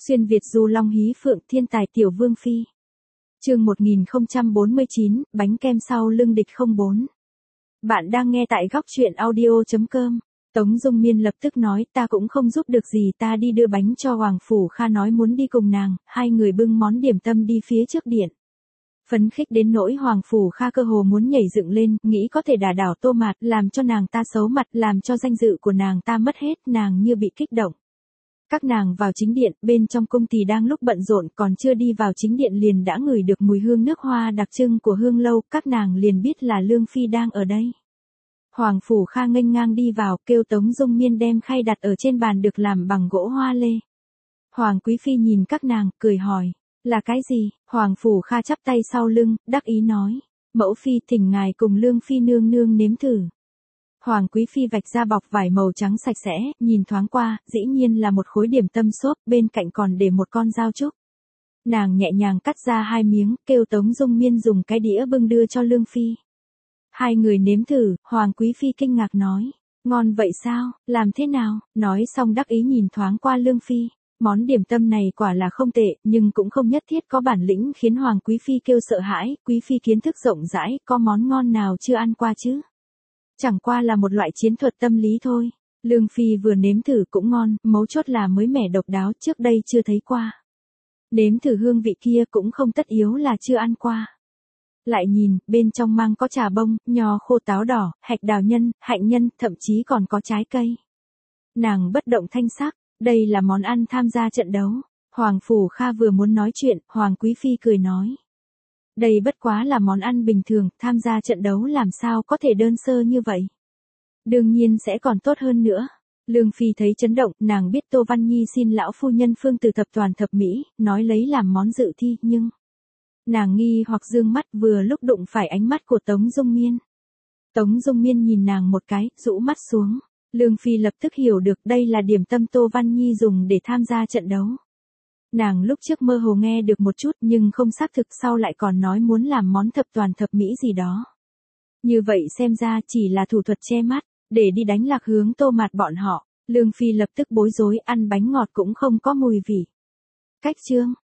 Xuyên Việt du long hí phượng thiên tài tiểu vương phi. Chương 1049, bánh kem sau lưng địch 04. Bạn đang nghe tại góc truyện audio.com. Tống Dung Miên lập tức nói, ta cũng không giúp được gì, ta đi đưa bánh cho Hoàng Phủ Kha nói muốn đi cùng nàng, hai người bưng món điểm tâm đi phía trước điện. Phấn khích đến nỗi Hoàng Phủ Kha cơ hồ muốn nhảy dựng lên, nghĩ có thể đả đảo Tô Mạt, làm cho nàng ta xấu mặt, làm cho danh dự của nàng ta mất hết, nàng như bị kích động. Các nàng vào chính điện, bên trong cung tỳ đang lúc bận rộn, còn chưa đi vào chính điện liền đã ngửi được mùi hương nước hoa đặc trưng của hương lâu, các nàng liền biết là Lương Phi đang ở đây. Hoàng Phủ Kha nghênh ngang đi vào, kêu Tống Dung Miên đem khay đặt ở trên bàn được làm bằng gỗ hoa lê. Hoàng Quý Phi nhìn các nàng, cười hỏi, là cái gì? Hoàng Phủ Kha chắp tay sau lưng, đắc ý nói, mẫu phi thỉnh ngài cùng Lương Phi nương nương nếm thử. Hoàng Quý Phi vạch ra bọc vải màu trắng sạch sẽ, nhìn thoáng qua, dĩ nhiên là một khối điểm tâm xốp, bên cạnh còn để một con dao trúc. Nàng nhẹ nhàng cắt ra hai miếng, kêu Tống Dung Miên dùng cái đĩa bưng đưa cho Lương Phi. Hai người nếm thử, Hoàng Quý Phi kinh ngạc nói, ngon vậy sao, làm thế nào, nói xong đắc ý nhìn thoáng qua Lương Phi. Món điểm tâm này quả là không tệ, nhưng cũng không nhất thiết có bản lĩnh khiến Hoàng Quý Phi kêu sợ hãi, Quý Phi kiến thức rộng rãi, có món ngon nào chưa ăn qua chứ? Chẳng qua là một loại chiến thuật tâm lý thôi. Lương Phi vừa nếm thử cũng ngon, mấu chốt là mới mẻ độc đáo, trước đây chưa thấy qua. Nếm thử hương vị kia cũng không tất yếu là chưa ăn qua. Lại nhìn, bên trong mang có trà bông, nho khô táo đỏ, hạch đào nhân, hạnh nhân, thậm chí còn có trái cây. Nàng bất động thanh sắc, đây là món ăn tham gia trận đấu. Hoàng Phủ Kha vừa muốn nói chuyện, Hoàng Quý Phi cười nói. Đây bất quá là món ăn bình thường, tham gia trận đấu làm sao có thể đơn sơ như vậy. Đương nhiên sẽ còn tốt hơn nữa. Lương Phi thấy chấn động, nàng biết Tô Văn Nhi xin lão phu nhân Phương từ thập toàn thập mỹ, nói lấy làm món dự thi, nhưng nàng nghi hoặc dương mắt vừa lúc đụng phải ánh mắt của Tống Dung Miên. Tống Dung Miên nhìn nàng một cái, rũ mắt xuống. Lương Phi lập tức hiểu được đây là điểm tâm Tô Văn Nhi dùng để tham gia trận đấu. Nàng lúc trước mơ hồ nghe được một chút nhưng không xác thực, sau lại còn nói muốn làm món thập toàn thập mỹ gì đó. Như vậy xem ra chỉ là thủ thuật che mắt, để đi đánh lạc hướng Tô Mạt bọn họ. Lương Phi lập tức bối rối, ăn bánh ngọt cũng không có mùi vị. Cách chương,